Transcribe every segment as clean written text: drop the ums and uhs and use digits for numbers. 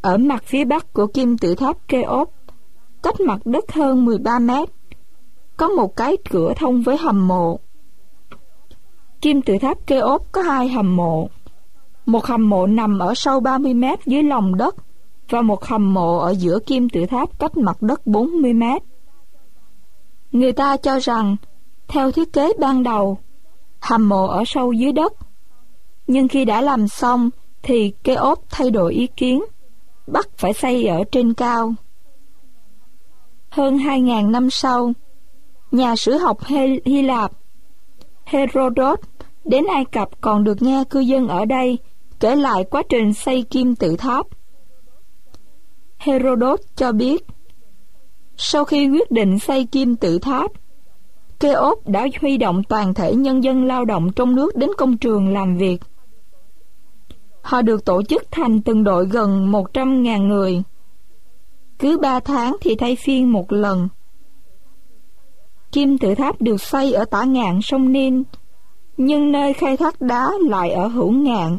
ở mặt phía bắc của kim tự tháp Khéops, cách mặt đất hơn 13 mét, có một cái cửa thông với hầm mộ. Kim tự tháp Khéops có 2 hầm mộ. Một hầm mộ nằm ở sâu 30 mét dưới lòng đất và một hầm mộ ở giữa kim tự tháp cách mặt đất 40 mét. Người ta cho rằng, theo thiết kế ban đầu, hầm mộ ở sâu dưới đất. Nhưng khi đã làm xong thì Khéops thay đổi ý kiến, bắt phải xây ở trên cao. Hơn 2.000 năm sau, nhà sử học Hy Lạp Herodot đến Ai Cập còn được nghe cư dân ở đây kể lại quá trình xây kim tự tháp. Herodot cho biết, sau khi quyết định xây kim tự tháp, Khéops đã huy động toàn thể nhân dân lao động trong nước đến công trường làm việc. Họ được tổ chức thành từng đội gần 100.000 người. Cứ 3 tháng thì thay phiên một lần. Kim tự tháp được xây ở tả ngạn sông Nin, nhưng nơi khai thác đá lại ở hữu ngạn.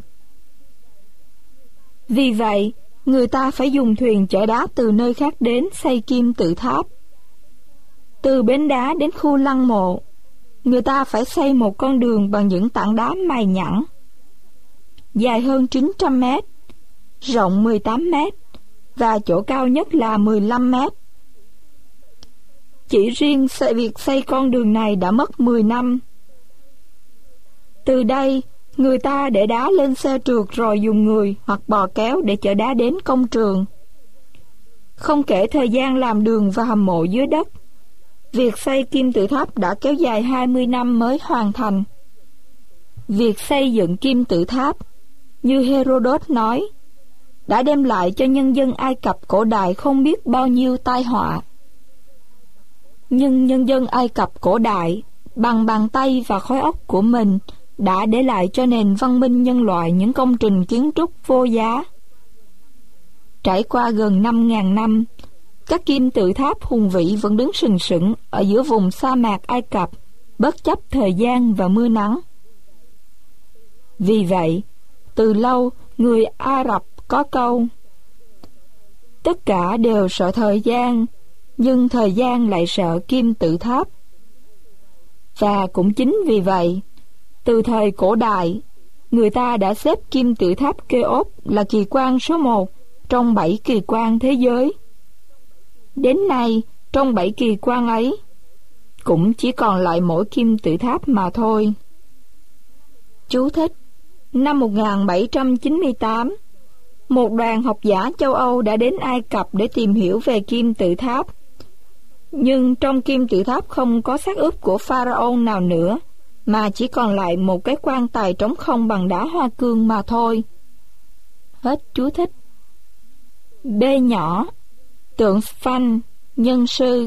Vì vậy, người ta phải dùng thuyền chở đá từ nơi khác đến xây kim tự tháp. Từ bến đá đến khu lăng mộ, người ta phải xây một con đường bằng những tảng đá mài nhẵn, dài hơn 900 mét, rộng 18 mét và chỗ cao nhất là 15 mét. Chỉ riêng việc xây con đường này đã mất 10 năm. Từ đây, người ta để đá lên xe trượt rồi dùng người hoặc bò kéo để chở đá đến công trường. Không kể thời gian làm đường và hầm mộ dưới đất, việc xây kim tự tháp đã kéo dài 20 năm mới hoàn thành. Việc xây dựng kim tự tháp, như Herodot nói, đã đem lại cho nhân dân Ai Cập cổ đại không biết bao nhiêu tai họa. Nhưng nhân dân Ai Cập cổ đại, bằng bàn tay và khối óc của mình, đã để lại cho nền văn minh nhân loại những công trình kiến trúc vô giá. Trải qua gần 5.000 năm, các kim tự tháp hùng vĩ vẫn đứng sừng sững ở giữa vùng sa mạc Ai Cập, bất chấp thời gian và mưa nắng. Vì vậy, từ lâu, người Ả Rập có câu: tất cả đều sợ thời gian, nhưng thời gian lại sợ kim tự tháp. Và cũng chính vì vậy, từ thời cổ đại, người ta đã xếp kim tự tháp Khéops là kỳ quan số 1 trong 7 kỳ quan thế giới. Đến nay, trong 7 kỳ quan ấy, cũng chỉ còn lại mỗi kim tự tháp mà thôi. Chú thích: năm 1798, một đoàn học giả châu Âu đã đến Ai Cập để tìm hiểu về kim tự tháp. Nhưng trong kim tự tháp không có xác ướp của pharaoh nào nữa, mà chỉ còn lại một cái quan tài trống không bằng đá hoa cương mà thôi. Hết chú thích. B nhỏ, tượng Sphinx, nhân sư.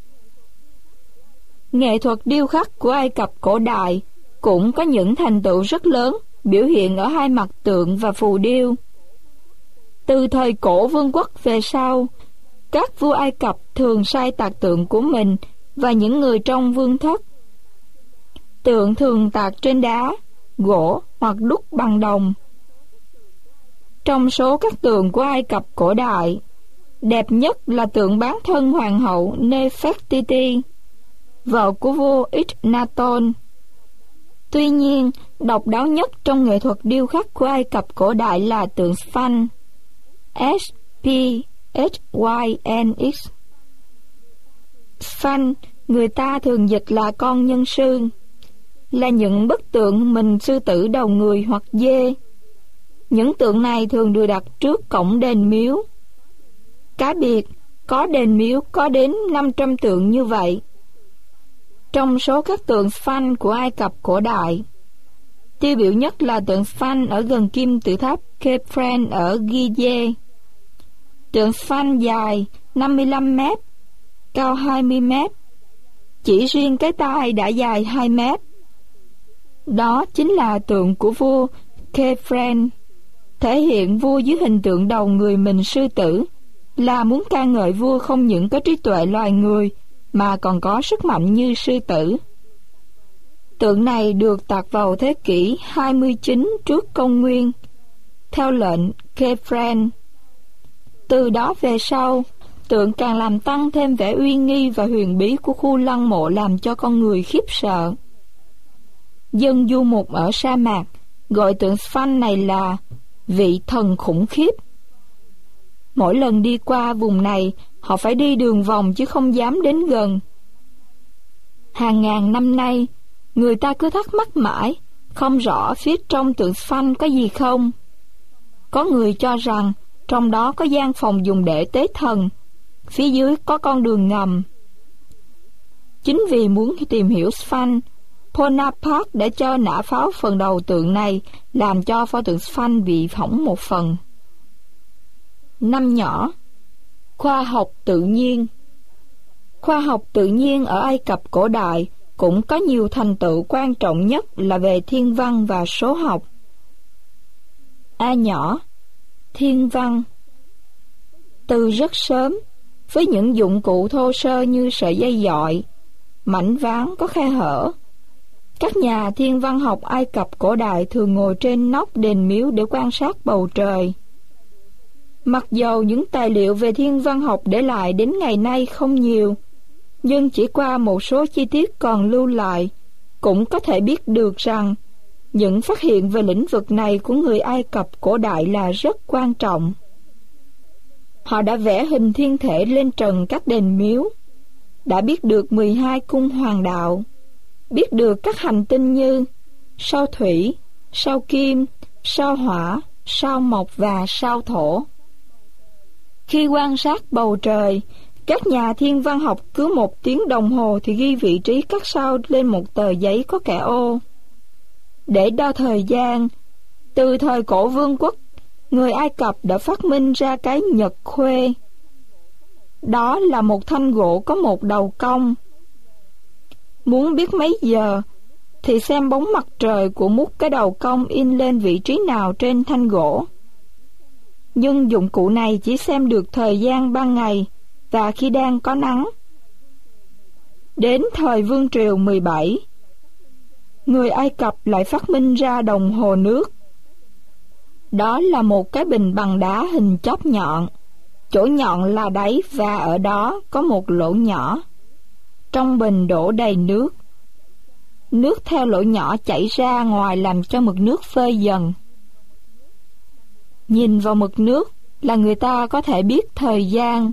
Nghệ thuật điêu khắc của Ai Cập cổ đại cũng có những thành tựu rất lớn, biểu hiện ở hai mặt tượng và phù điêu. Từ thời cổ vương quốc về sau, các vua Ai Cập thường sai tạc tượng của mình và những người trong vương thất. Tượng thường tạc trên đá, gỗ hoặc đúc bằng đồng. Trong số các tượng của Ai Cập cổ đại, đẹp nhất là tượng bán thân hoàng hậu Nefertiti, vợ của vua Akhenaton. Tuy nhiên, độc đáo nhất trong nghệ thuật điêu khắc của Ai Cập cổ đại là tượng Sphinx, S-P-H-Y-N-X. Sphinx, người ta thường dịch là con nhân sư, là những bức tượng mình sư tử đầu người hoặc dê. Những tượng này thường được đặt trước cổng đền miếu. Cá biệt, có đền miếu có đến 500 tượng như vậy. Trong số các tượng Sphinx của Ai Cập cổ đại, tiêu biểu nhất là tượng Sphinx ở gần kim tự tháp Khephren ở Gizeh. Tượng Sphinx dài 55 mét, cao 20 mét. Chỉ riêng cái tai đã dài 2 mét. Đó chính là tượng của vua Khephren, thể hiện vua dưới hình tượng đầu người mình sư tử, là muốn ca ngợi vua không những có trí tuệ loài người mà còn có sức mạnh như sư tử. Tượng này được tạc vào thế kỷ 29 trước công nguyên, theo lệnh Khephren. Từ đó về sau, tượng càng làm tăng thêm vẻ uy nghi và huyền bí của khu lăng mộ, làm cho con người khiếp sợ. Dân du mục ở sa mạc gọi tượng Sphinx này là vị thần khủng khiếp. Mỗi lần đi qua vùng này, họ phải đi đường vòng chứ không dám đến gần. Hàng ngàn năm nay, người ta cứ thắc mắc mãi, không rõ phía trong tượng Sphinx có gì không. Có người cho rằng trong đó có gian phòng dùng để tế thần, phía dưới có con đường ngầm. Chính vì muốn tìm hiểu Sphinx, Bonaparte đã cho nã pháo phần đầu tượng này, làm cho pho tượng Sphinx bị hỏng một phần. Năm nhỏ. Khoa học tự nhiên. Khoa học tự nhiên ở Ai Cập cổ đại cũng có nhiều thành tựu, quan trọng nhất là về thiên văn và số học. A nhỏ. Thiên văn. Từ rất sớm, với những dụng cụ thô sơ như sợi dây dọi, mảnh ván có khe hở, các nhà thiên văn học Ai Cập cổ đại thường ngồi trên nóc đền miếu để quan sát bầu trời. Mặc dầu những tài liệu về thiên văn học để lại đến ngày nay không nhiều, nhưng chỉ qua một số chi tiết còn lưu lại, cũng có thể biết được rằng những phát hiện về lĩnh vực này của người Ai Cập cổ đại là rất quan trọng. Họ đã vẽ hình thiên thể lên trần các đền miếu, đã biết được 12 cung hoàng đạo, biết được các hành tinh như sao thủy, sao kim, sao hỏa, sao mộc và sao thổ. Khi quan sát bầu trời, các nhà thiên văn học cứ 1 tiếng đồng hồ thì ghi vị trí các sao lên một tờ giấy có kẻ ô. Để đo thời gian, từ thời cổ vương quốc, người Ai Cập đã phát minh ra cái nhật khuê. Đó là một thanh gỗ có một đầu cong. Muốn biết mấy giờ thì xem bóng mặt trời của mút cái đầu cong in lên vị trí nào trên thanh gỗ. Nhưng dụng cụ này chỉ xem được thời gian ban ngày và khi đang có nắng. Đến thời Vương triều 17, người Ai Cập lại phát minh ra đồng hồ nước. Đó là một cái bình bằng đá hình chóp nhọn, chỗ nhọn là đáy và ở đó có một lỗ nhỏ. Trong bình đổ đầy nước. Nước theo lỗ nhỏ chảy ra ngoài làm cho mực nước phơi dần. Nhìn vào mực nước là người ta có thể biết thời gian.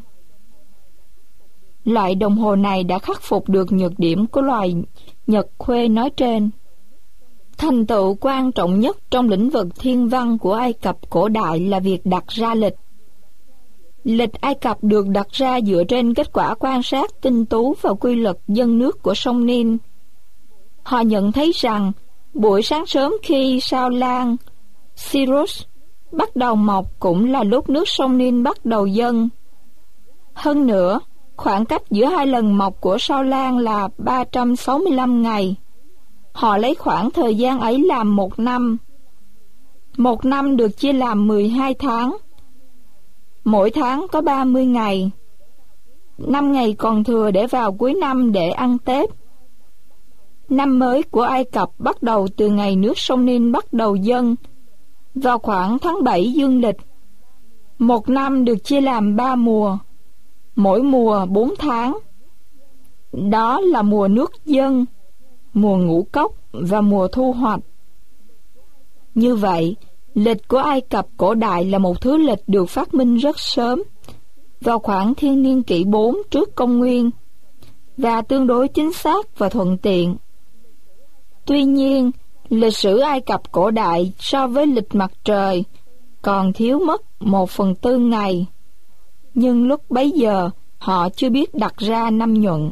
Loại đồng hồ này đã khắc phục được nhược điểm của loài nhật khuê nói trên. Thành tựu quan trọng nhất trong lĩnh vực thiên văn của Ai Cập cổ đại là việc đặt ra lịch. Lịch Ai Cập được đặt ra dựa trên kết quả quan sát tinh tú và quy luật dâng nước của sông Nin. Họ nhận thấy rằng buổi sáng sớm khi sao Lan, Sirius bắt đầu mọc cũng là lúc nước sông Nin bắt đầu dâng. Hơn nữa, khoảng cách giữa 2 lần mọc của sao Lan là 365 ngày. Họ lấy khoảng thời gian ấy làm 1 năm. 1 năm được chia làm 12 tháng. Mỗi tháng có 30 ngày. 5 ngày còn thừa để vào cuối năm để ăn Tết. Năm mới của Ai Cập bắt đầu từ ngày nước sông Nin bắt đầu dâng, vào khoảng tháng 7 dương lịch. 1 năm được chia làm 3 mùa, mỗi mùa 4 tháng. Đó là mùa nước dâng, mùa ngũ cốc và mùa thu hoạch. Như vậy, lịch của Ai Cập cổ đại là một thứ lịch được phát minh rất sớm, vào khoảng thiên niên kỷ 4 trước công nguyên, và tương đối chính xác và thuận tiện. Tuy nhiên, lịch sử Ai Cập cổ đại so với lịch mặt trời còn thiếu mất 1/4 ngày, nhưng lúc bấy giờ họ chưa biết đặt ra năm nhuận.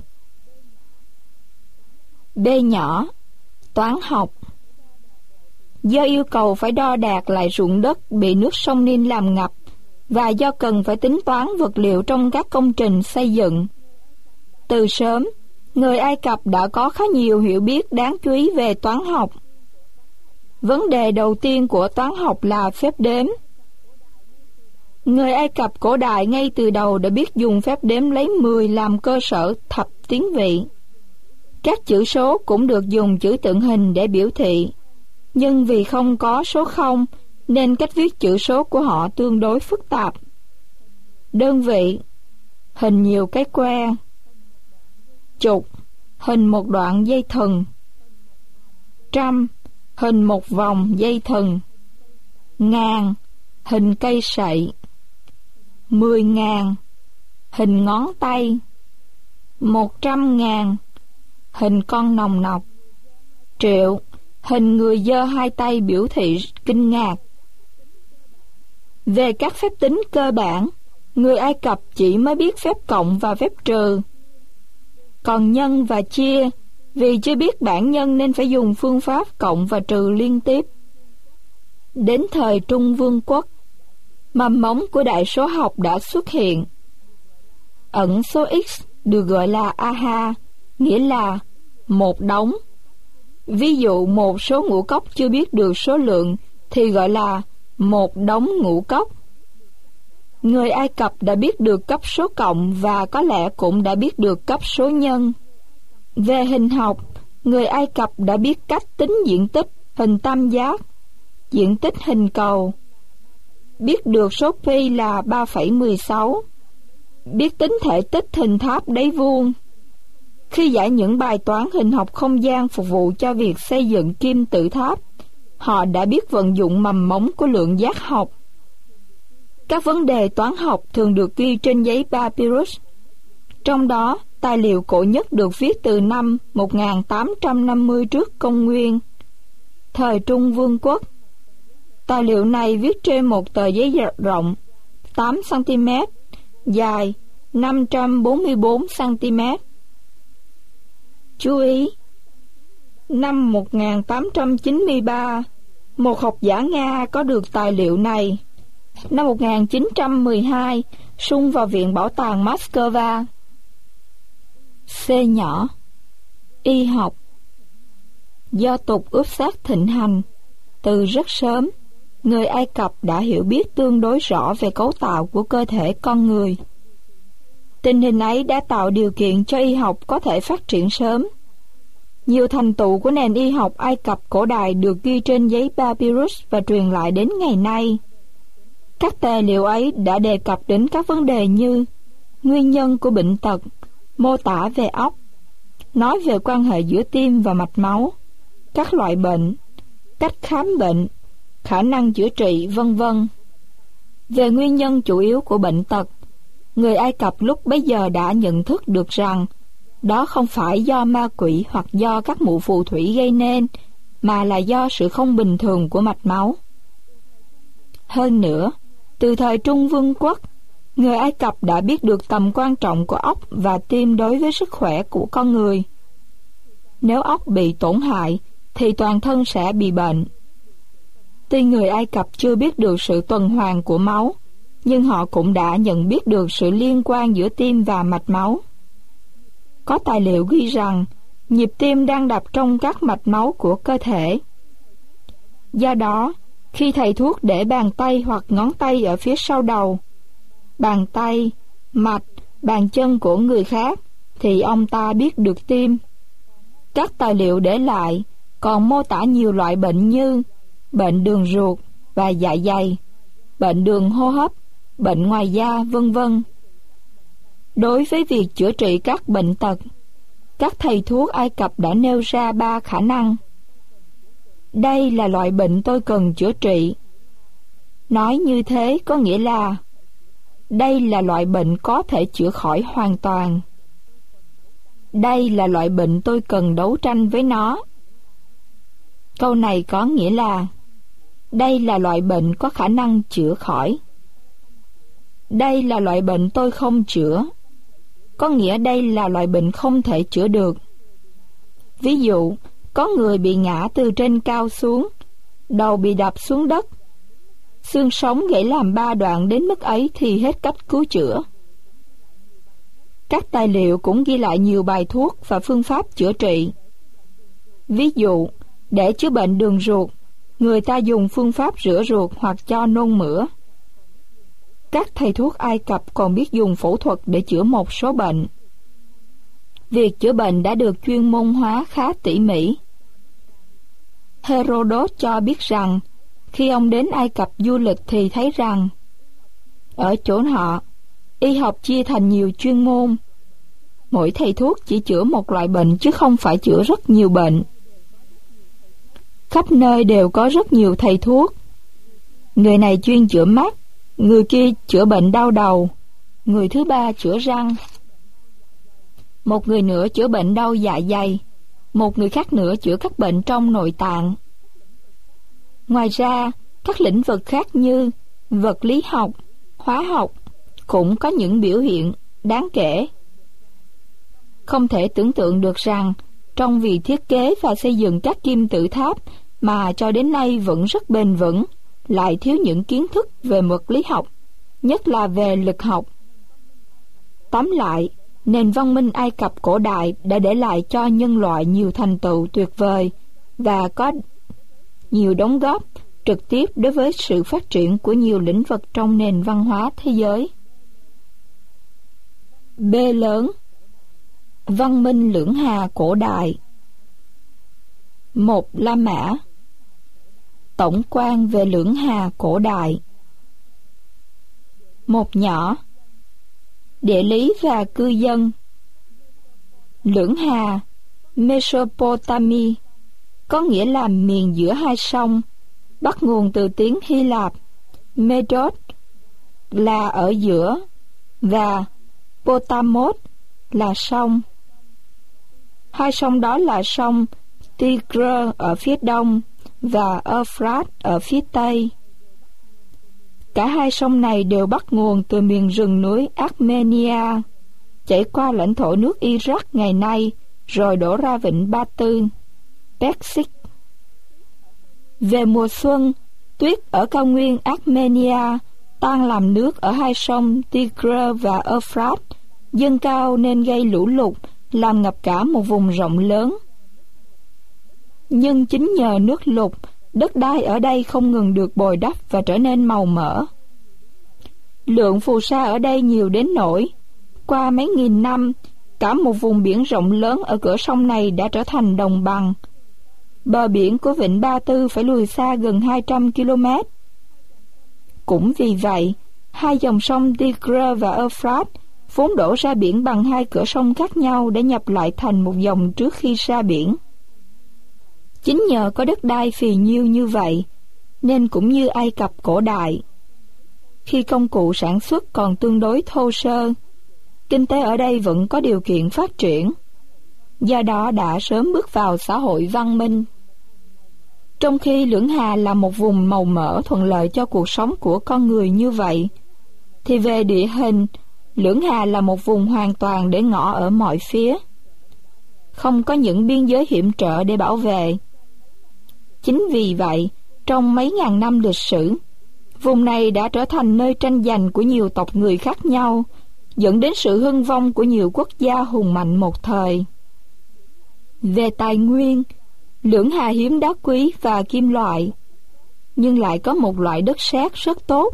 B nhỏ. Toán học. Do yêu cầu phải đo đạc lại ruộng đất bị nước sông Nin làm ngập, và do cần phải tính toán vật liệu trong các công trình xây dựng, từ sớm, người Ai Cập đã có khá nhiều hiểu biết đáng chú ý về toán học. Vấn đề đầu tiên của toán học là phép đếm. Người Ai Cập cổ đại ngay từ đầu đã biết dùng phép đếm lấy 10 làm cơ sở thập tiến vị. Các chữ số cũng được dùng chữ tượng hình để biểu thị, nhưng vì không có số 0 nên cách viết chữ số của họ tương đối phức tạp. Đơn vị: hình nhiều cái que. Chục: hình một đoạn dây thừng. Trăm: hình một vòng dây thừng. Ngàn: hình cây sậy. 10.000: hình ngón tay. 100.000: hình con nòng nọc. Triệu: hình người giơ hai tay biểu thị kinh ngạc. Về các phép tính cơ bản, người Ai Cập chỉ mới biết phép cộng và phép trừ. Còn nhân và chia, vì chưa biết bảng nhân nên phải dùng phương pháp cộng và trừ liên tiếp. Đến thời Trung Vương quốc, mầm mống của đại số học đã xuất hiện. Ẩn số x được gọi là aha, nghĩa là một đống. Ví dụ một số ngũ cốc chưa biết được số lượng thì gọi là một đống ngũ cốc. Người Ai Cập đã biết được cấp số cộng và có lẽ cũng đã biết được cấp số nhân. Về hình học, người Ai Cập đã biết cách tính diện tích hình tam giác, diện tích hình cầu, biết được số pi là 3,16, biết tính thể tích hình tháp đáy vuông. Khi giải những bài toán hình học không gian phục vụ cho việc xây dựng kim tự tháp, họ đã biết vận dụng mầm mống của lượng giác học. Các vấn đề toán học thường được ghi trên giấy papyrus. Trong đó, tài liệu cổ nhất được viết từ năm 1850 trước công nguyên, thời Trung Vương quốc. Tài liệu này viết trên một tờ giấy rộng 8 cm, dài 544 cm. Chú ý, năm 1893, một học giả Nga có được tài liệu này. Năm 1912, sung vào Viện Bảo tàng Moscow. C nhỏ. Y học. Do tục ướp xác thịnh hành, từ rất sớm, người Ai Cập đã hiểu biết tương đối rõ về cấu tạo của cơ thể con người. Tình hình ấy đã tạo điều kiện cho y học có thể phát triển sớm. Nhiều thành tựu của nền y học Ai Cập cổ đại được ghi trên giấy papyrus và truyền lại đến ngày nay. Các tài liệu ấy đã đề cập đến các vấn đề như nguyên nhân của bệnh tật, mô tả về óc, nói về quan hệ giữa tim và mạch máu, các loại bệnh, cách khám bệnh, khả năng chữa trị, vân vân. Về nguyên nhân chủ yếu của bệnh tật, người Ai Cập lúc bấy giờ đã nhận thức được rằng đó không phải do ma quỷ hoặc do các mụ phù thủy gây nên, mà là do sự không bình thường của mạch máu. Hơn nữa, từ thời Trung Vương quốc, người Ai Cập đã biết được tầm quan trọng của óc và tim đối với sức khỏe của con người. Nếu óc bị tổn hại, thì toàn thân sẽ bị bệnh. Tuy người Ai Cập chưa biết được sự tuần hoàn của máu, nhưng họ cũng đã nhận biết được sự liên quan giữa tim và mạch máu. Có tài liệu ghi rằng nhịp tim đang đập trong các mạch máu của cơ thể. Do đó, khi thầy thuốc để bàn tay hoặc ngón tay ở phía sau đầu, bàn tay, mạch, bàn chân của người khác, thì ông ta biết được tim. Các tài liệu để lại còn mô tả nhiều loại bệnh như bệnh đường ruột và dạ dày, bệnh đường hô hấp, bệnh ngoài da, vân vân. Đối với việc chữa trị các bệnh tật, các thầy thuốc Ai Cập đã nêu ra 3 khả năng. Đây là loại bệnh tôi cần chữa trị. Nói như thế có nghĩa là đây là loại bệnh có thể chữa khỏi hoàn toàn. Đây là loại bệnh tôi cần đấu tranh với nó. Câu này có nghĩa là đây là loại bệnh có khả năng chữa khỏi. Đây là loại bệnh tôi không chữa, có nghĩa đây là loại bệnh không thể chữa được. Ví dụ, có người bị ngã từ trên cao xuống, đầu bị đập xuống đất, xương sống gãy làm 3 đoạn đến mức ấy thì hết cách cứu chữa. Các tài liệu cũng ghi lại nhiều bài thuốc và phương pháp chữa trị. Ví dụ, để chữa bệnh đường ruột, người ta dùng phương pháp rửa ruột hoặc cho nôn mửa. Các thầy thuốc Ai Cập còn biết dùng phẫu thuật để chữa một số bệnh. Việc chữa bệnh đã được chuyên môn hóa khá tỉ mỉ. Herodot cho biết rằng, khi ông đến Ai Cập du lịch thì thấy rằng, ở chỗ họ, Y học chia thành nhiều chuyên môn. Mỗi thầy thuốc chỉ chữa một loại bệnh chứ không phải chữa rất nhiều bệnh. Khắp nơi đều có rất nhiều thầy thuốc. Người này chuyên chữa mắt, người kia chữa bệnh đau đầu, người thứ ba chữa răng. Một người nữa chữa bệnh đau dạ dày, một người khác nữa chữa các bệnh trong nội tạng. Ngoài ra, các lĩnh vực khác như vật lý học, hóa học cũng có những biểu hiện đáng kể. Không thể tưởng tượng được rằng trong việc thiết kế và xây dựng các kim tự tháp mà cho đến nay vẫn rất bền vững, lại thiếu những kiến thức về vật lý học, nhất là về lực học. Tóm lại, nền văn minh Ai Cập cổ đại đã để lại cho nhân loại nhiều thành tựu tuyệt vời và có nhiều đóng góp trực tiếp đối với sự phát triển của nhiều lĩnh vực trong nền văn hóa thế giới. B lớn. Văn minh Lưỡng Hà cổ đại. 1. La Mã. Tổng quan về Lưỡng Hà cổ đại. 1 nhỏ. Địa lý và cư dân. Lưỡng Hà, Mesopotamia, có nghĩa là miền giữa hai sông, bắt nguồn từ tiếng Hy Lạp, Medos là ở giữa và Potamos là sông. Hai sông đó là sông Tigre ở phía đông và Euphrates ở phía tây. Cả hai sông này đều bắt nguồn từ miền rừng núi Armenia, chảy qua lãnh thổ nước Iraq ngày nay, rồi đổ ra vịnh Ba Tư, Persic. Về mùa xuân, tuyết ở cao nguyên Armenia tan làm nước ở hai sông Tigre và Euphrates, dâng cao nên gây lũ lụt, làm ngập cả một vùng rộng lớn. Nhưng chính nhờ nước lụt, đất đai ở đây không ngừng được bồi đắp và trở nên màu mỡ. Lượng phù sa ở đây nhiều đến nỗi qua mấy nghìn năm, cả một vùng biển rộng lớn ở cửa sông này đã trở thành đồng bằng. Bờ biển của vịnh Ba Tư phải lùi xa gần 200 km. Cũng vì vậy, hai dòng sông Tigre và Euphrates vốn đổ ra biển bằng hai cửa sông khác nhau để nhập lại thành một dòng trước khi ra biển. Chính nhờ có đất đai phì nhiêu như vậy, nên cũng như Ai Cập cổ đại, khi công cụ sản xuất còn tương đối thô sơ, kinh tế ở đây vẫn có điều kiện phát triển, do đó đã sớm bước vào xã hội văn minh. Trong khi Lưỡng Hà là một vùng màu mỡ thuận lợi cho cuộc sống của con người như vậy, thì về địa hình, Lưỡng Hà là một vùng hoàn toàn để ngõ ở mọi phía, không có những biên giới hiểm trở để bảo vệ. Chính vì vậy, trong mấy ngàn năm lịch sử, vùng này đã trở thành nơi tranh giành của nhiều tộc người khác nhau, dẫn đến sự hưng vong của nhiều quốc gia hùng mạnh một thời. Về tài nguyên, Lưỡng Hà hiếm đá quý và kim loại, nhưng lại có một loại đất sét rất tốt.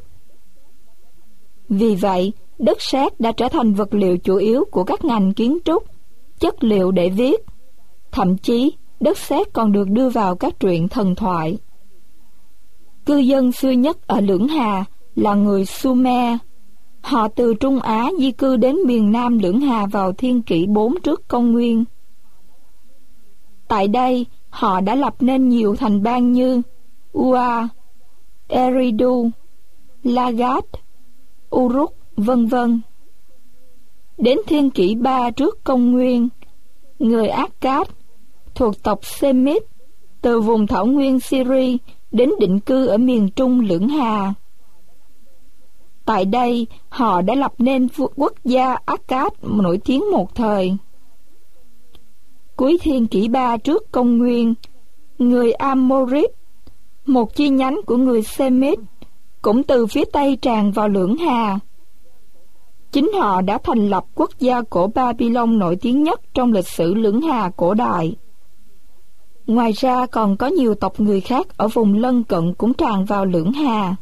Vì vậy, đất sét đã trở thành vật liệu chủ yếu của các ngành kiến trúc, chất liệu để viết. Thậm chí, đất sét còn được đưa vào các truyện thần thoại. Cư dân xưa nhất ở Lưỡng Hà là người Sumer. Họ từ Trung Á di cư đến miền Nam Lưỡng Hà vào thiên kỷ 4 trước công nguyên. Tại đây, họ đã lập nên nhiều thành bang như Ua, Eridu, Lagat, Uruk, vân vân. Đến thiên kỷ 3 trước công nguyên, người Akkad thuộc tộc Semit từ vùng thảo nguyên Syria đến định cư ở miền trung Lưỡng Hà. Tại đây, họ đã lập nên quốc gia Akkad nổi tiếng một thời. Cuối thiên kỷ 3 trước công nguyên, người Amorit, một chi nhánh của người Semit, cũng từ phía Tây tràn vào Lưỡng Hà. Chính họ đã thành lập quốc gia cổ Babylon nổi tiếng nhất trong lịch sử Lưỡng Hà cổ đại. Ngoài ra còn có nhiều tộc người khác ở vùng lân cận cũng tràn vào Lưỡng Hà.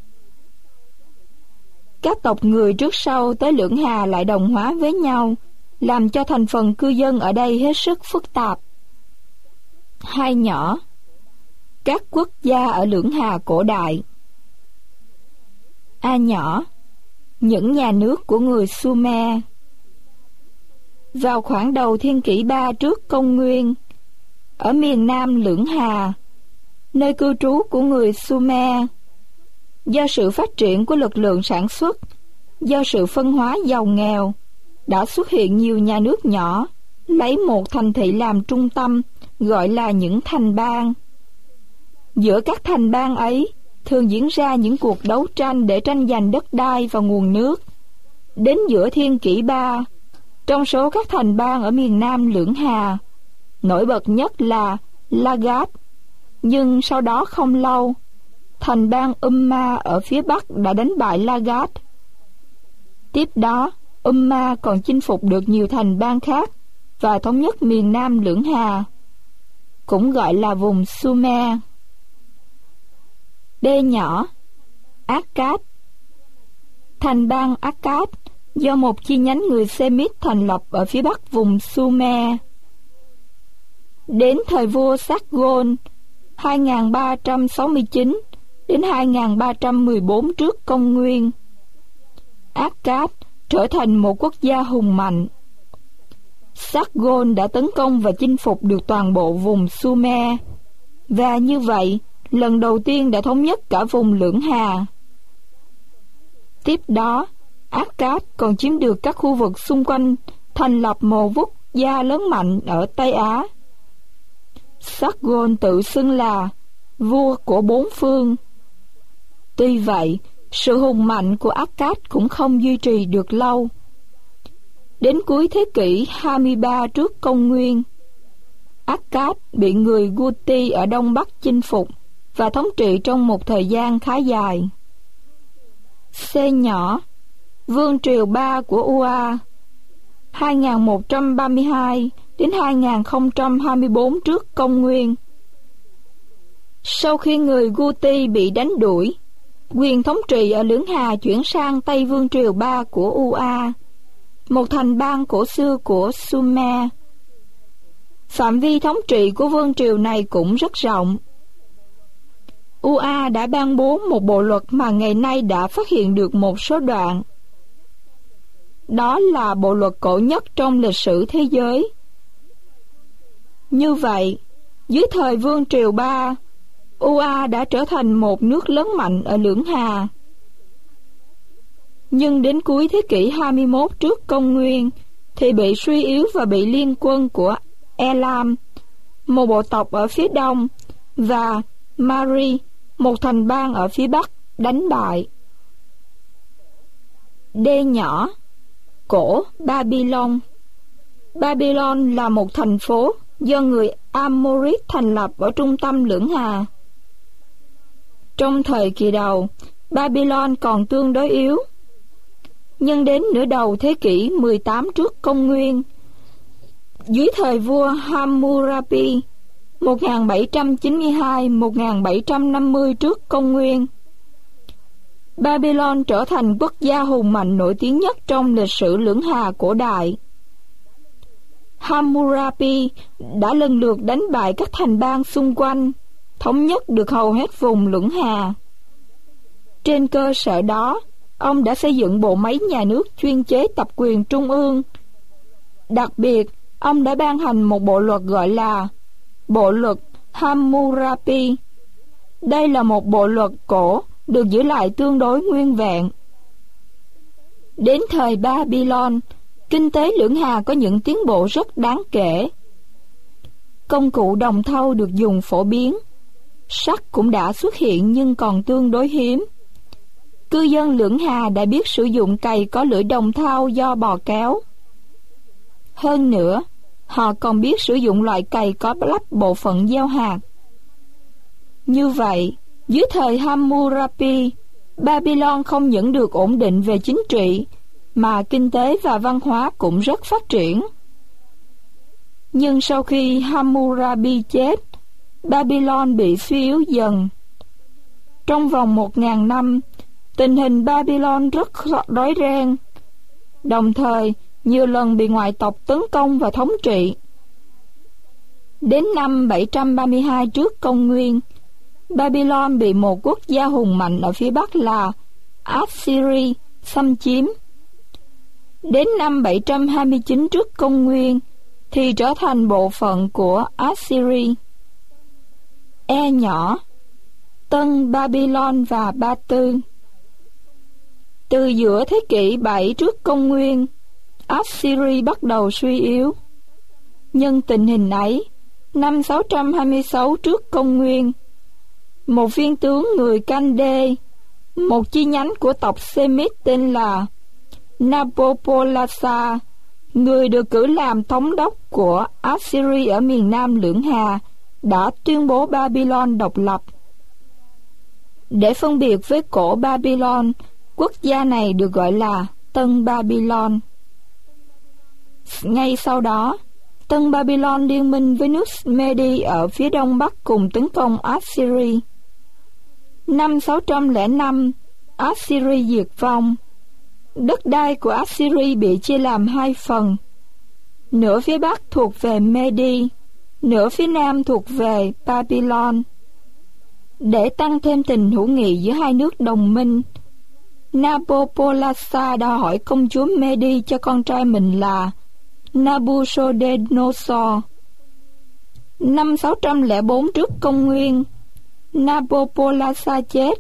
Các tộc người trước sau tới Lưỡng Hà lại đồng hóa với nhau, làm cho thành phần cư dân ở đây hết sức phức tạp. 2 nhỏ. Các quốc gia ở Lưỡng Hà cổ đại. A nhỏ. những nhà nước của người Sumer. Vào khoảng đầu thiên kỷ 3 trước công nguyên, ở miền nam Lưỡng Hà, nơi cư trú của người Sumer, do sự phát triển của lực lượng sản xuất, do sự phân hóa giàu nghèo, đã xuất hiện nhiều nhà nước nhỏ, lấy một thành thị làm trung tâm, gọi là những thành bang. Giữa các thành bang ấy, thường diễn ra những cuộc đấu tranh để tranh giành đất đai và nguồn nước. Đến giữa thiên kỷ 3, trong số các thành bang ở miền nam Lưỡng Hà, nổi bật nhất là Lagat, nhưng sau đó không lâu, thành bang Umma ở phía bắc đã đánh bại Lagat. Tiếp đó, Umma còn chinh phục được nhiều thành bang khác và thống nhất miền nam Lưỡng Hà, cũng gọi là vùng Sumer. D nhỏ, Akkad. Thành bang Akkad do một chi nhánh người Semit thành lập ở phía bắc vùng Sumer. Đến thời vua Sargon 2369 đến 2314 trước công nguyên, Akkad trở thành một quốc gia hùng mạnh. Sargon đã tấn công và chinh phục được toàn bộ vùng Sumer, và như vậy lần đầu tiên đã thống nhất cả vùng Lưỡng Hà. Tiếp đó, Akkad còn chiếm được các khu vực xung quanh, thành lập một quốc gia lớn mạnh ở Tây Á. Sargon tự xưng là vua của bốn phương. Tuy vậy, sự hùng mạnh của Akkad cũng không duy trì được lâu. Đến cuối thế kỷ 23 trước công nguyên, Akkad bị người Guti ở Đông Bắc chinh phục và thống trị trong một thời gian khá dài. C nhỏ, Vương triều 3 của Ua 2132 đến 2024 trước công nguyên. Sau khi người Guti bị đánh đuổi, quyền thống trị ở Lưỡng Hà chuyển sang Tây Vương triều 3 của Ua, một thành bang cổ xưa của Sumer. Phạm vi thống trị của vương triều này cũng rất rộng. Ua đã ban bố một bộ luật mà ngày nay đã phát hiện được một số đoạn. Đó là bộ luật cổ nhất trong lịch sử thế giới. Như vậy, dưới thời Vương triều 3, Ua đã trở thành một nước lớn mạnh ở Lưỡng Hà. Nhưng đến cuối thế kỷ 21 trước công nguyên thì bị suy yếu và bị liên quân của Elam, một bộ tộc ở phía đông, và Mari, một thành bang ở phía bắc, đánh bại. D nhỏ, cổ Babylon. Babylon là một thành phố do người Amorit thành lập ở trung tâm Lưỡng Hà. Trong thời kỳ đầu, Babylon còn tương đối yếu. Nhưng đến nửa đầu thế kỷ 18 trước công nguyên, dưới thời vua Hammurapi 1792-1750 trước công nguyên, Babylon trở thành quốc gia hùng mạnh nổi tiếng nhất trong lịch sử Lưỡng Hà cổ đại. Hammurapi đã lần lượt đánh bại các thành bang xung quanh, thống nhất được hầu hết vùng Lưỡng Hà. Trên cơ sở đó, ông đã xây dựng bộ máy nhà nước chuyên chế tập quyền trung ương. Đặc biệt, ông đã ban hành một bộ luật gọi là Bộ luật Hammurapi. Đây là một bộ luật cổ được giữ lại tương đối nguyên vẹn. Đến thời Babylon, kinh tế Lưỡng Hà có những tiến bộ rất đáng kể. Công cụ đồng thau được dùng phổ biến. Sắt cũng đã xuất hiện nhưng còn tương đối hiếm. Cư dân Lưỡng Hà đã biết sử dụng cày có lưỡi đồng thau do bò kéo. Hơn nữa, họ còn biết sử dụng loại cày có lắp bộ phận gieo hạt. Như vậy, dưới thời Hammurapi, Babylon không những được ổn định về chính trị, mà kinh tế và văn hóa cũng rất phát triển. Nhưng sau khi Hammurapi chết, Babylon bị suy yếu dần. Trong vòng 1000 năm, tình hình Babylon rất rối ren, đồng thời nhiều lần bị ngoại tộc tấn công và thống trị. Đến năm 732 trước công nguyên, Babylon bị một quốc gia hùng mạnh ở phía bắc là Assyria xâm chiếm. Đến năm 729 trước công nguyên thì trở thành bộ phận của Assyria. E nhỏ, Tân Babylon và Ba Tư. Từ giữa thế kỷ 7 trước công nguyên, Assyria bắt đầu suy yếu. Nhân tình hình ấy, năm 626 trước công nguyên, một viên tướng người Canh-đê, một chi nhánh của tộc Semit tên là Nabopolassar, người được cử làm thống đốc của Assyria ở miền Nam Lưỡng Hà, đã tuyên bố Babylon độc lập. Để phân biệt với cổ Babylon, quốc gia này được gọi là Tân Babylon. Ngay sau đó, Tân Babylon liên minh với nước Medi ở phía đông bắc cùng tấn công Assyria. Năm 605, Assyria diệt vong. Đất đai của Assyria bị chia làm hai phần. Nửa phía bắc thuộc về Medi, nửa phía nam thuộc về Babylon. Để tăng thêm tình hữu nghị giữa hai nước đồng minh, Nabopolassar đã hỏi công chúa Medi cho con trai mình là Nabucodonosor. Năm 604 trước công nguyên, Nabopolassar chết.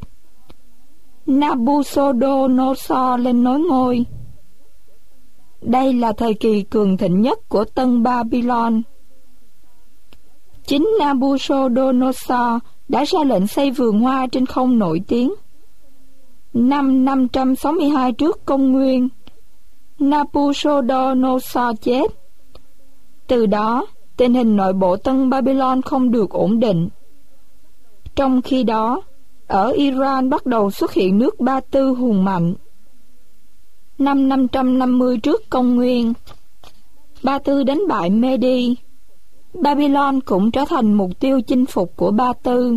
Nabucodonosor lên nối ngôi. Đây là thời kỳ cường thịnh nhất của Tân Babylon. Chính Nabucodonosor đã ra lệnh xây vườn hoa trên không nổi tiếng. Năm 562 trước công nguyên, Nabucodonosor chết. Từ đó, tình hình nội bộ Tân Babylon không được ổn định. Trong khi đó, ở Iran bắt đầu xuất hiện nước Ba Tư hùng mạnh. Năm 550 trước công nguyên, Ba Tư đánh bại Medi. Babylon cũng trở thành mục tiêu chinh phục của Ba Tư.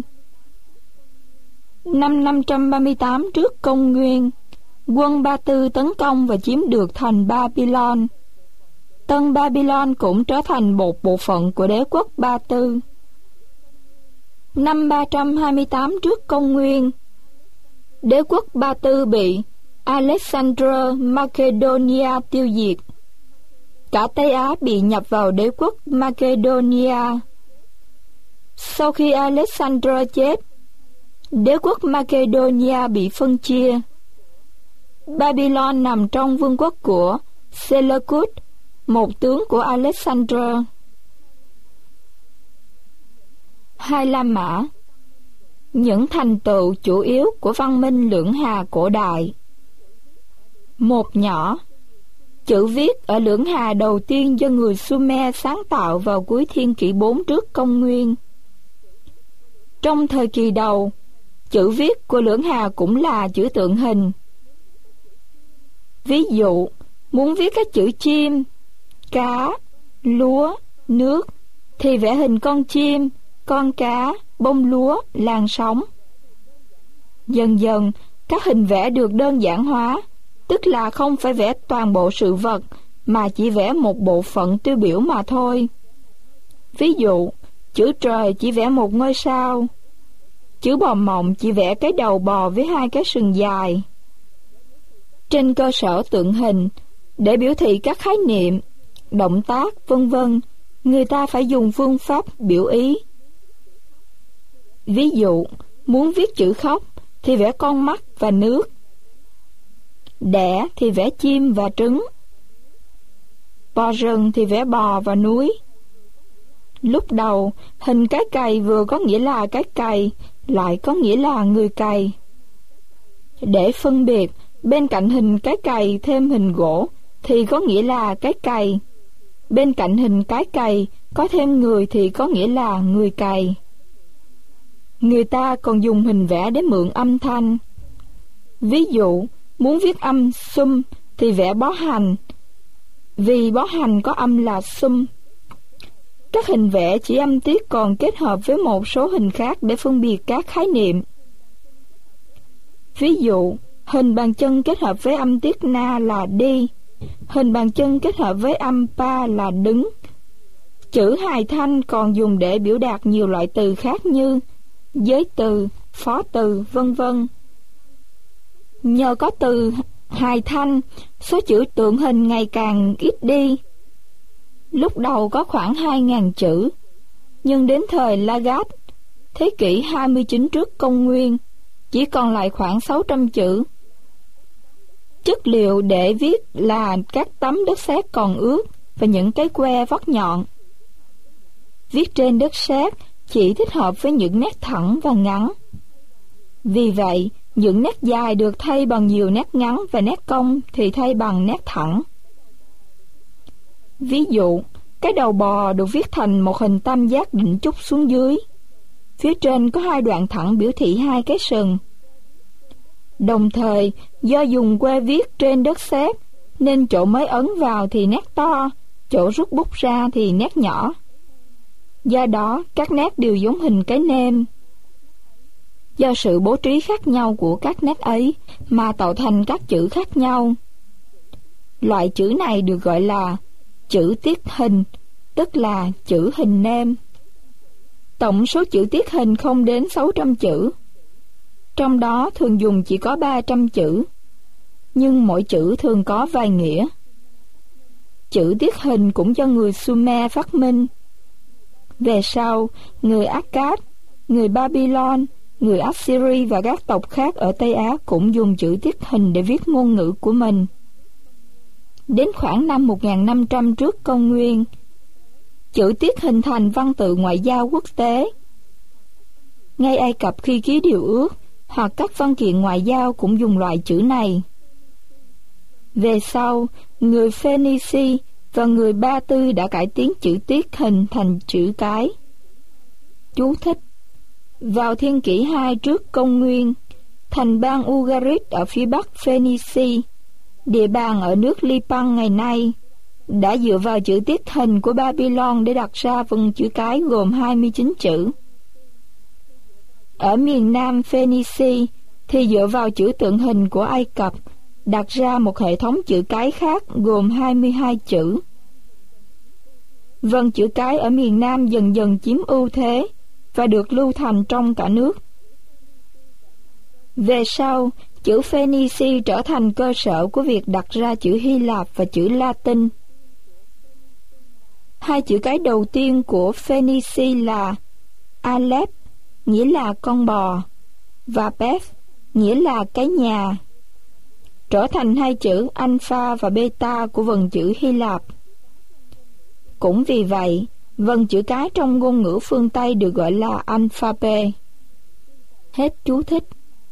Năm 538 trước công nguyên, quân Ba Tư tấn công và chiếm được thành Babylon. Tân Babylon cũng trở thành một bộ phận của đế quốc Ba Tư. Năm 328 trước công nguyên, đế quốc Ba Tư bị Alexander Macedonia tiêu diệt. Cả Tây Á bị nhập vào đế quốc Macedonia. Sau khi Alexander chết, đế quốc Macedonia bị phân chia. Babylon nằm trong vương quốc của Seleucus, một tướng của Alexander. Hai La Mã. Những thành tựu chủ yếu của văn minh Lưỡng Hà cổ đại. Một nhỏ. Chữ viết ở Lưỡng Hà đầu tiên do người Sumer sáng tạo vào cuối thiên kỷ 4 trước công nguyên. Trong thời kỳ đầu, chữ viết của Lưỡng Hà cũng là chữ tượng hình. Ví dụ, muốn viết các chữ chim, cá, lúa, nước thì vẽ hình con chim, con cá, bông lúa, làn sóng. Dần dần, các hình vẽ được đơn giản hóa, tức là không phải vẽ toàn bộ sự vật, mà chỉ vẽ một bộ phận tiêu biểu mà thôi. Ví dụ, chữ trời chỉ vẽ một ngôi sao, chữ bò mộng chỉ vẽ cái đầu bò với hai cái sừng dài. Trên cơ sở tượng hình, để biểu thị các khái niệm, động tác, vân vân, người ta phải dùng phương pháp biểu ý. Ví dụ, muốn viết chữ khóc thì vẽ con mắt và nước, đẻ thì vẽ chim và trứng, bò rừng thì vẽ bò và núi. Lúc đầu, hình cái cày vừa có nghĩa là cái cày, lại có nghĩa là người cày. Để phân biệt, bên cạnh hình cái cày thêm hình gỗ thì có nghĩa là cái cày, bên cạnh hình cái cày có thêm người thì có nghĩa là người cày. Người ta còn dùng hình vẽ để mượn âm thanh. Ví dụ, muốn viết âm sum thì vẽ bó hành, vì bó hành có âm là sum. Các hình vẽ chỉ âm tiết còn kết hợp với một số hình khác để phân biệt các khái niệm. Ví dụ, hình bàn chân kết hợp với âm tiết na là đi, hình bàn chân kết hợp với âm pa là đứng. Chữ hài thanh còn dùng để biểu đạt nhiều loại từ khác như giới từ, phó từ, vân vân. Nhờ có từ hài thanh, số chữ tượng hình ngày càng ít đi. Lúc đầu có khoảng 2.000 chữ, nhưng đến thời Lagat, thế kỷ 29 trước công nguyên, chỉ còn lại khoảng 600 chữ. Chất liệu để viết là các tấm đất sét còn ướt và những cái que vót nhọn. Viết trên đất sét chỉ thích hợp với những nét thẳng và ngắn. Vì vậy, những nét dài được thay bằng nhiều nét ngắn và nét cong thì thay bằng nét thẳng. Ví dụ, cái đầu bò được viết thành một hình tam giác định trúc xuống dưới. Phía trên có 2 đoạn thẳng biểu thị 2 cái sừng. Đồng thời, do dùng que viết trên đất sét nên chỗ mới ấn vào thì nét to, chỗ rút bút ra thì nét nhỏ. Do đó, các nét đều giống hình cái nêm. Do sự bố trí khác nhau của các nét ấy mà tạo thành các chữ khác nhau. Loại chữ này được gọi là chữ tiết hình, tức là chữ hình nêm. Tổng số chữ tiết hình không đến 600 chữ. Trong đó thường dùng chỉ có 300 chữ, nhưng mỗi chữ thường có vài nghĩa. Chữ tiết hình cũng do người Sumer phát minh. Về sau, người Akkad, người Babylon, người Assyri và các tộc khác ở Tây Á cũng dùng chữ tiết hình để viết ngôn ngữ của mình. Đến khoảng năm 1500 trước công nguyên, chữ tiết hình thành văn tự ngoại giao quốc tế. Ngay Ai Cập khi ký điều ước hoặc các văn kiện ngoại giao cũng dùng loại chữ này. Về sau, người Phoenici và người Ba Tư đã cải tiến chữ tiết hình thành chữ cái. Chú thích: vào thiên kỷ 2 trước công nguyên, thành bang Ugarit ở phía bắc Phoenici, địa bàn ở nước Lipan ngày nay, đã dựa vào chữ tiết hình của Babylon để đặt ra vần chữ cái gồm 29 chữ. Ở miền nam Phoenici thì dựa vào chữ tượng hình của Ai Cập, đặt ra một hệ thống chữ cái khác gồm 22 chữ. Vần chữ cái ở miền nam dần dần chiếm ưu thế và được lưu thành trong cả nước. Về sau, chữ Phoenici trở thành cơ sở của việc đặt ra chữ Hy Lạp và chữ Latin. 2 chữ cái đầu tiên của Phoenici là Aleph, nghĩa là con bò, và Beth, nghĩa là cái nhà, trở thành 2 chữ Alpha và Beta của vần chữ Hy Lạp. Cũng vì vậy, vần chữ cái trong ngôn ngữ phương Tây được gọi là alphabet. Hết chú thích.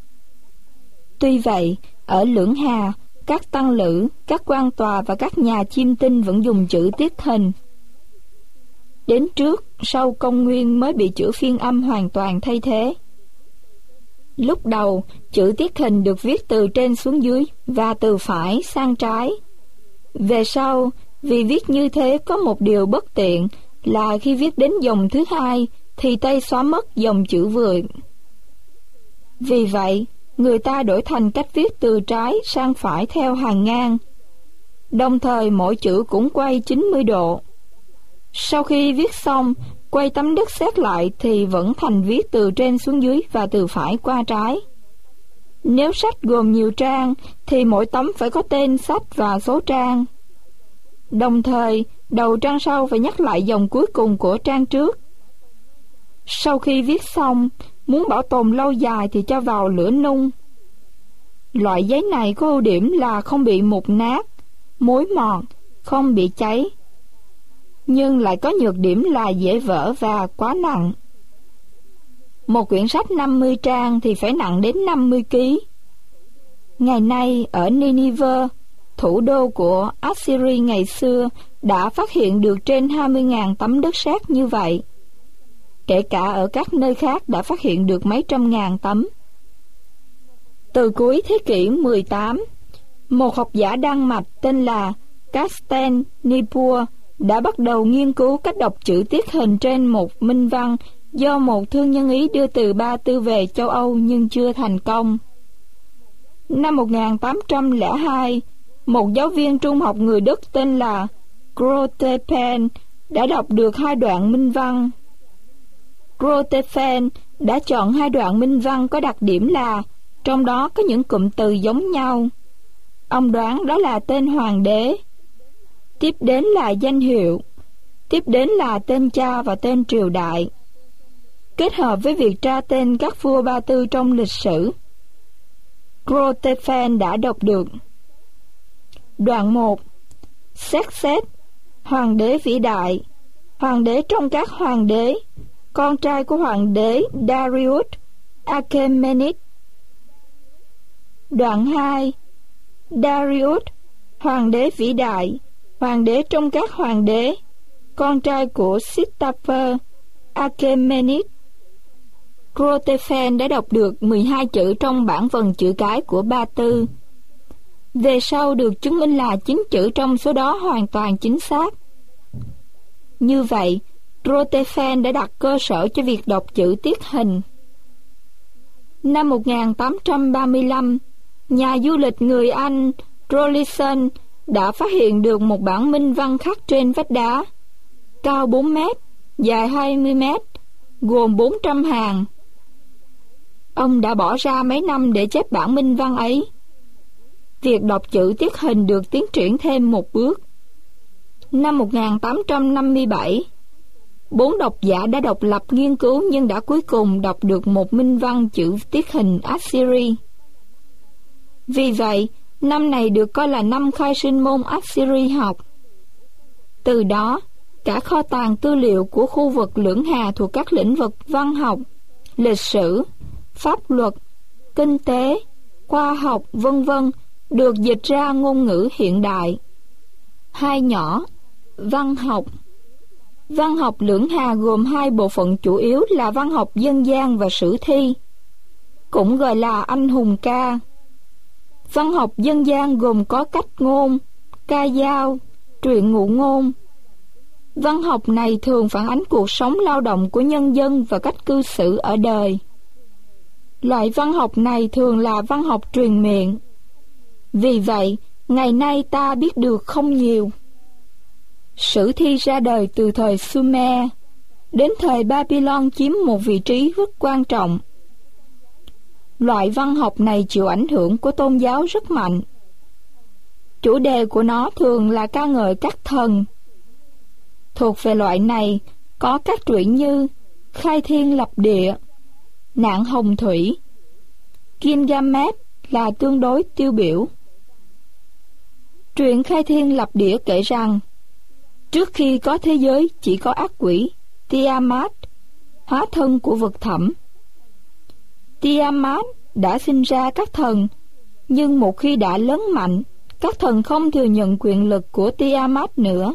Tuy vậy, ở Lưỡng Hà, các tăng lữ, các quan tòa và các nhà chiêm tinh vẫn dùng chữ tiết hình. Đến trước, sau công nguyên mới bị chữ phiên âm hoàn toàn thay thế. Lúc đầu, chữ tiết hình được viết từ trên xuống dưới và từ phải sang trái. Về sau, vì viết như thế có một điều bất tiện là khi viết đến dòng thứ 2 thì tay xóa mất dòng chữ vừa. Vì vậy, người ta đổi thành cách viết từ trái sang phải theo hàng ngang. Đồng thời mỗi chữ cũng quay 90 độ. Sau khi viết xong, quay tấm đất sét lại thì vẫn thành viết từ trên xuống dưới và từ phải qua trái. Nếu sách gồm nhiều trang thì mỗi tấm phải có tên sách và số trang. Đồng thời, đầu trang sau phải nhắc lại dòng cuối cùng của trang trước. Sau khi viết xong, muốn bảo tồn lâu dài thì cho vào lửa nung. Loại giấy này có ưu điểm là không bị mục nát, mối mọt, không bị cháy, nhưng lại có nhược điểm là dễ vỡ và quá nặng. Một quyển sách 50 trang thì phải nặng đến 50 kg. Ngày nay ở Nineveh, thủ đô của Assyri ngày xưa, đã phát hiện được trên 20.000 tấm đất sét như vậy. Kể cả ở các nơi khác đã phát hiện được mấy trăm ngàn tấm. Từ cuối thế kỷ 18, một học giả Đan Mạch tên là Carsten Niebuhr đã bắt đầu nghiên cứu cách đọc chữ tiết hình trên một minh văn do một thương nhân Ý đưa từ Ba Tư về châu Âu nhưng chưa thành công. Năm 1802, một giáo viên trung học người Đức tên là Grotefend đã đọc được 2 đoạn minh văn. Grotefend đã chọn 2 đoạn minh văn có đặc điểm là trong đó có những cụm từ giống nhau. Ông đoán đó là tên hoàng đế, tiếp đến là danh hiệu, tiếp đến là tên cha và tên triều đại, kết hợp với việc tra tên các vua Ba Tư trong lịch sử. Grotefend đã đọc được. Đoạn 1. Xerxes, hoàng đế vĩ đại, hoàng đế trong các hoàng đế, con trai của hoàng đế Darius Achaemenid. Đoạn 2. Darius, hoàng đế vĩ đại, hoàng đế trong các hoàng đế, con trai của Sistaper Achaemenid. Grotefend đã đọc được 12 chữ trong bản vần chữ cái của Ba Tư. Về sau được chứng minh là 9 chữ trong số đó hoàn toàn chính xác. Như vậy, Grotefend đã đặt cơ sở cho việc đọc chữ tiết hình. Năm 1835, nhà du lịch người Anh Rawlinson đã phát hiện được một bản minh văn khắc trên vách đá, cao 4 mét, dài 20 mét, gồm 400 hàng. Ông đã bỏ ra mấy năm để chép bản minh văn ấy. Việc đọc chữ tiết hình được tiến triển thêm một bước. Năm 1857, 4 độc giả đã độc lập nghiên cứu nhưng đã cuối cùng đọc được một minh văn chữ tiết hình Assyri. Vì vậy, năm này được coi là năm khai sinh môn Assyri học. Từ đó, cả kho tàng tư liệu của khu vực Lưỡng Hà thuộc các lĩnh vực văn học, lịch sử, pháp luật, kinh tế, khoa học, v.v. được dịch ra ngôn ngữ hiện đại. Hai nhỏ, văn học. Văn học Lưỡng Hà gồm hai bộ phận chủ yếu là văn học dân gian và sử thi, cũng gọi là anh hùng ca. Văn học dân gian gồm có cách ngôn, ca dao, truyện ngụ ngôn. Văn học này thường phản ánh cuộc sống lao động của nhân dân và cách cư xử ở đời. Loại văn học này thường là văn học truyền miệng. Vì vậy, ngày nay ta biết được không nhiều. Sử thi ra đời từ thời Sumer, đến thời Babylon chiếm một vị trí rất quan trọng. Loại văn học này chịu ảnh hưởng của tôn giáo rất mạnh. Chủ đề của nó thường là ca ngợi các thần. Thuộc về loại này có các truyện như Khai Thiên Lập Địa, Nạn Hồng Thủy, Gilgamesh là tương đối tiêu biểu. Truyện Khai Thiên Lập Địa kể rằng, trước khi có thế giới chỉ có ác quỷ Tiamat, hóa thân của vực thẳm. Tiamat đã sinh ra các thần, nhưng một khi đã lớn mạnh, các thần không thừa nhận quyền lực của Tiamat nữa.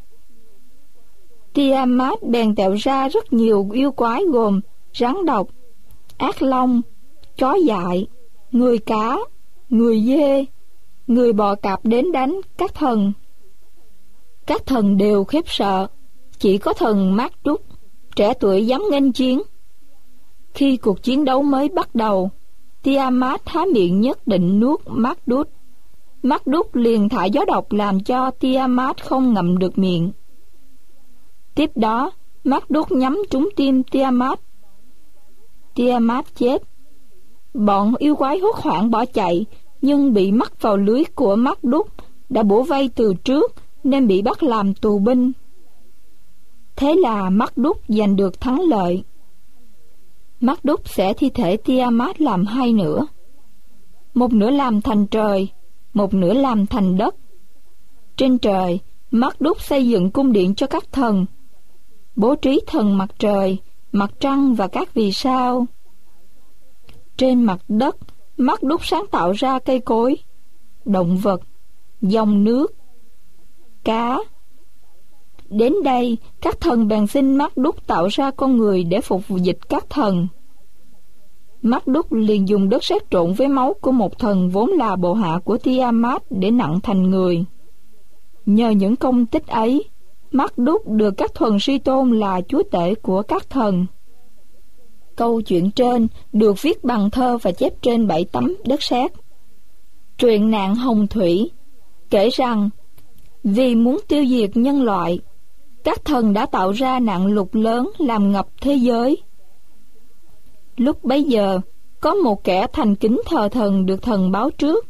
Tiamat bèn tạo ra rất nhiều yêu quái gồm rắn độc, ác long, chó dại, người cá, người dê, người bò cạp đến đánh các thần. Các thần đều khiếp sợ, chỉ có thần Marduk, trẻ tuổi dám nghênh chiến. Khi cuộc chiến đấu mới bắt đầu, Tiamat há miệng nhất định nuốt Marduk. Marduk liền thả gió độc làm cho Tiamat không ngậm được miệng. Tiếp đó, Marduk nhắm trúng tim Tiamat. Tiamat chết. Bọn yêu quái hốt hoảng bỏ chạy, nhưng bị mắc vào lưới của Marduk đã bủa vây từ trước nên bị bắt làm tù binh. Thế là Marduk giành được thắng lợi. Marduk sẽ thi thể Tiamat làm hai nửa, một nửa làm thành trời, một nửa làm thành đất. Trên trời, Marduk xây dựng cung điện cho các thần, bố trí thần mặt trời, mặt trăng và các vì sao. Trên mặt đất, Marduk sáng tạo ra cây cối, động vật, dòng nước, cá. Đến đây, các thần bèn xin Marduk tạo ra con người để phục dịch các thần. Marduk liền dùng đất sét trộn với máu của một thần vốn là bộ hạ của Tiamat để nặng thành người. Nhờ những công tích ấy, Marduk được các thần suy tôn là chúa tể của các thần. Câu chuyện trên được viết bằng thơ và chép trên 7 tấm đất sét. Truyện Nạn Hồng Thủy kể rằng, vì muốn tiêu diệt nhân loại, các thần đã tạo ra nạn lụt lớn làm ngập thế giới. Lúc bấy giờ, có một kẻ thành kính thờ thần được thần báo trước,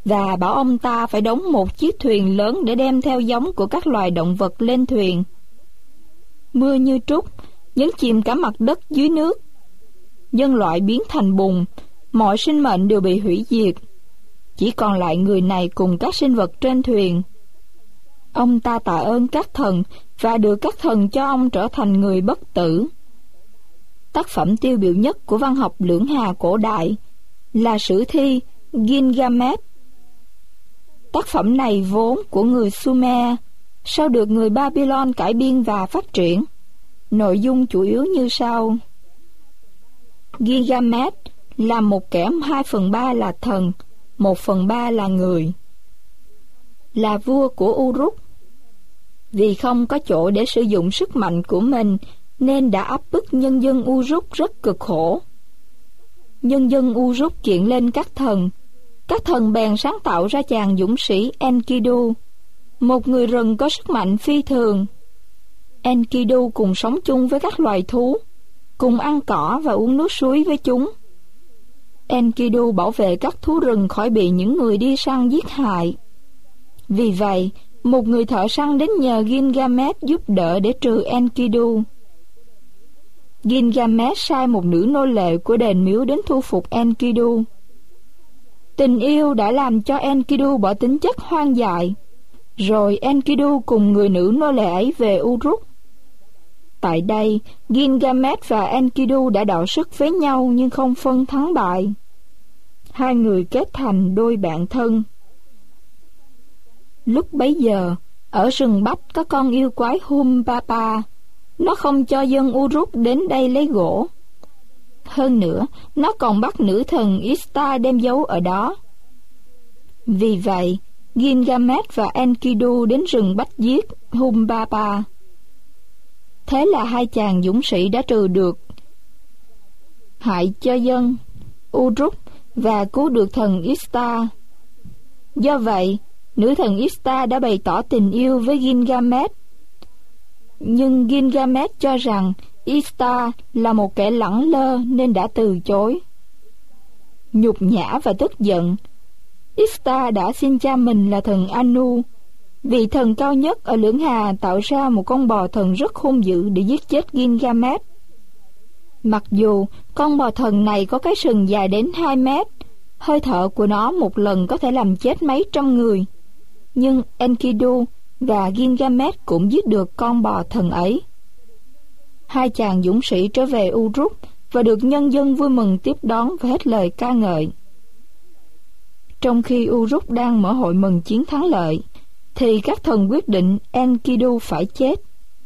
và bảo ông ta phải đóng một chiếc thuyền lớn để đem theo giống của các loài động vật lên thuyền. Mưa như trút, nhấn chìm cả mặt đất dưới nước. Nhân loại biến thành bùn, mọi sinh mệnh đều bị hủy diệt. Chỉ còn lại người này cùng các sinh vật trên thuyền. Ông ta tạ ơn các thần và được các thần cho ông trở thành người bất tử. Tác phẩm tiêu biểu nhất của văn học lưỡng hà cổ đại là sử thi Gilgamesh. Tác phẩm này vốn của người Sumer, sau được người Babylon cải biên và phát triển. Nội dung chủ yếu như sau. Gilgamesh là một kẻ 2/3 là thần, 1/3 là người. Là vua của Uruk. Vì không có chỗ để sử dụng sức mạnh của mình, nên đã áp bức nhân dân Uruk rất cực khổ. Nhân dân Uruk kiện lên các thần bèn sáng tạo ra chàng dũng sĩ Enkidu, một người rừng có sức mạnh phi thường. Enkidu cùng sống chung với các loài thú, cùng ăn cỏ và uống nước suối với chúng. Enkidu bảo vệ các thú rừng khỏi bị những người đi săn giết hại. Vì vậy, một người thợ săn đến nhờ Gilgamesh giúp đỡ để trừ Enkidu. Gilgamesh sai một nữ nô lệ của đền miếu đến thu phục Enkidu. Tình yêu đã làm cho Enkidu bỏ tính chất hoang dại. Rồi Enkidu cùng người nữ nô lệ ấy về Uruk. Tại đây, Gilgamesh và Enkidu đã đọ sức với nhau nhưng không phân thắng bại. Hai người kết thành đôi bạn thân. Lúc bấy giờ, ở rừng Bách có con yêu quái Humbaba. Nó không cho dân Uruk đến đây lấy gỗ. Hơn nữa, nó còn bắt nữ thần Ishtar đem giấu ở đó. Vì vậy, Gilgamesh và Enkidu đến rừng Bách giết Humbaba. Thế là hai chàng dũng sĩ đã trừ được hại cho dân Uruk và cứu được thần Ishtar. Do vậy, nữ thần Ishtar đã bày tỏ tình yêu với Gilgamesh. Nhưng Gilgamesh cho rằng Ishtar là một kẻ lẳng lơ nên đã từ chối. Nhục nhã và tức giận, Ishtar đã xin cha mình là thần Anu, vị thần cao nhất ở lưỡng hà, tạo ra một con bò thần rất hung dữ để giết chết Gilgamesh. Mặc dù con bò thần này có cái sừng dài đến 2 mét, hơi thở của nó một lần có thể làm chết mấy trăm người, nhưng Enkidu và Gilgamesh cũng giết được con bò thần ấy. Hai chàng dũng sĩ trở về Uruk và được nhân dân vui mừng tiếp đón và hết lời ca ngợi. Trong khi Uruk đang mở hội mừng chiến thắng lợi, thì các thần quyết định Enkidu phải chết.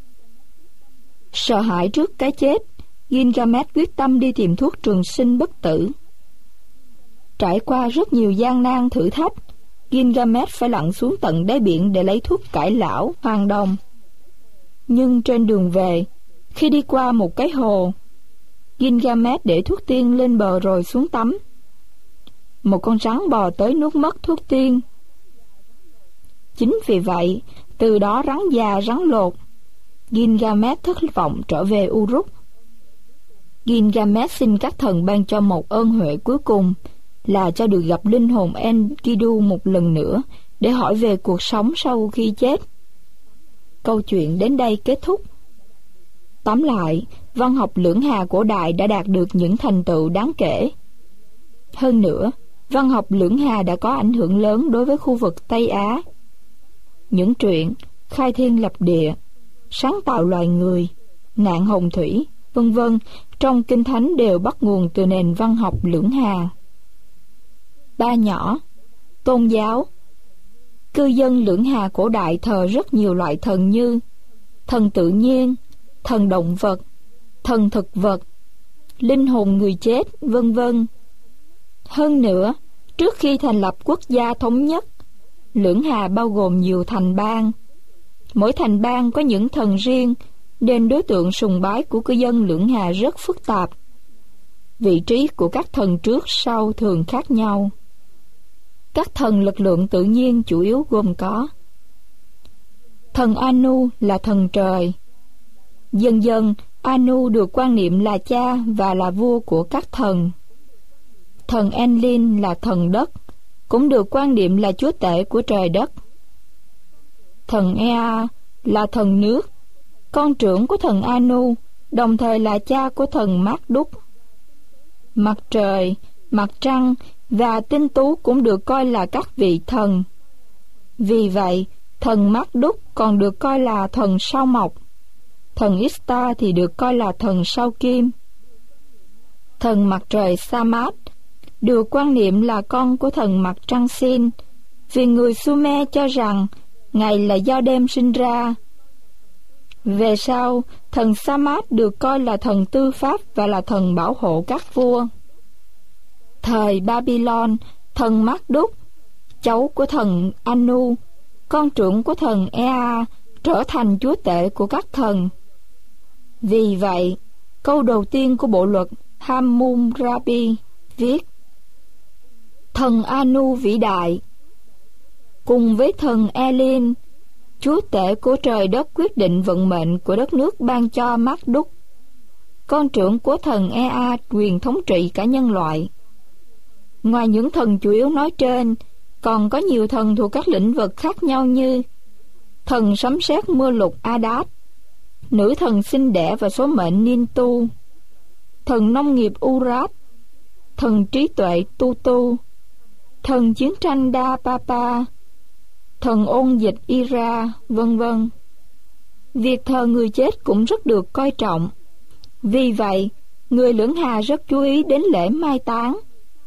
Sợ hãi trước cái chết, Gilgamesh quyết tâm đi tìm thuốc trường sinh bất tử. Trải qua rất nhiều gian nan thử thách, Gilgamesh phải lặn xuống tận đáy biển để lấy thuốc cải lão hoàng đồng. Nhưng trên đường về, khi đi qua một cái hồ, Gilgamesh để thuốc tiên lên bờ rồi xuống tắm. Một con rắn bò tới nuốt mất thuốc tiên. Chính vì vậy, từ đó rắn già rắn lột, Gilgamesh thất vọng trở về Uruk. Gilgamesh xin các thần ban cho một ơn huệ cuối cùng, là cho được gặp linh hồn Enkidu một lần nữa để hỏi về cuộc sống sau khi chết. Câu chuyện đến đây kết thúc. Tóm lại, văn học lưỡng hà cổ đại đã đạt được những thành tựu đáng kể. Hơn nữa, văn học lưỡng hà đã có ảnh hưởng lớn đối với khu vực Tây Á. Những truyện khai thiên lập địa, sáng tạo loài người, nạn hồng thủy, v.v. trong Kinh Thánh đều bắt nguồn từ nền văn học lưỡng hà. Ba nhỏ, tôn giáo. Cư dân lưỡng hà cổ đại thờ rất nhiều loại thần như thần tự nhiên, thần động vật, thần thực vật, linh hồn người chết, v.v. Hơn nữa, trước khi thành lập quốc gia thống nhất, lưỡng hà bao gồm nhiều thành bang. Mỗi thành bang có những thần riêng, nên đối tượng sùng bái của cư dân lưỡng hà rất phức tạp. Vị trí của các thần trước sau thường khác nhau. Các thần lực lượng tự nhiên chủ yếu gồm có thần Anu là thần trời. Dần dần, Anu được quan niệm là cha và là vua của các thần. Thần Enlil là thần đất, cũng được quan niệm là chúa tể của trời đất. Thần Ea là thần nước, con trưởng của thần Anu, đồng thời là cha của thần Marduk. Mặt trời, mặt trăng và tinh tú cũng được coi là các vị thần. Vì vậy, thần Marduk còn được coi là thần sao mộc, thần Ishtar thì được coi là thần sao kim. Thần mặt trời Samat được quan niệm là con của thần mặt trăng Sin, vì người Sumer cho rằng ngày là do đêm sinh ra. Về sau, thần Samat được coi là thần tư pháp và là thần bảo hộ các vua. Thời Babylon, thần Marduk, cháu của thần Anu, con trưởng của thần Ea, trở thành chúa tể của các thần. Vì vậy, câu đầu tiên của bộ luật Hammurabi viết: thần Anu vĩ đại, cùng với thần Elin, chúa tể của trời đất, quyết định vận mệnh của đất nước ban cho Marduk, con trưởng của thần Ea, quyền thống trị cả nhân loại. Ngoài những thần chủ yếu nói trên, còn có nhiều thần thuộc các lĩnh vực khác nhau như thần sấm sét mưa lụt Adad, nữ thần sinh đẻ và số mệnh Nintu, thần nông nghiệp Urat, thần trí tuệ Tutu, thần chiến tranh Da Papa, thần ôn dịch Ira, vân vân. Việc thờ người chết cũng rất được coi trọng. Vì vậy, người Lưỡng Hà rất chú ý đến lễ mai táng.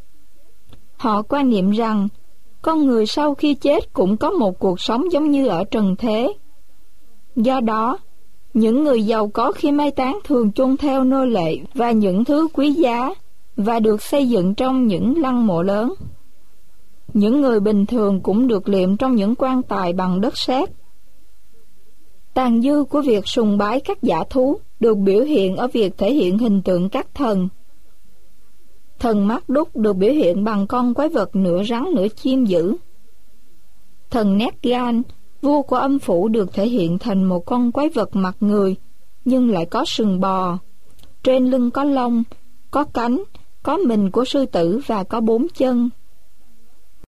Họ quan niệm rằng con người sau khi chết cũng có một cuộc sống giống như ở trần thế. Do đó, những người giàu có khi mai táng thường chôn theo nô lệ và những thứ quý giá, và được xây dựng trong những lăng mộ lớn. Những người bình thường cũng được liệm trong những quan tài bằng đất sét. Tàn dư của việc sùng bái các dã thú được biểu hiện ở việc thể hiện hình tượng các thần. Thần Marduk được biểu hiện bằng con quái vật nửa rắn nửa chim dữ. Thần Nergal, vua của âm phủ, được thể hiện thành một con quái vật mặt người nhưng lại có sừng bò, trên lưng có lông, có cánh, có mình của sư tử và có 4 chân.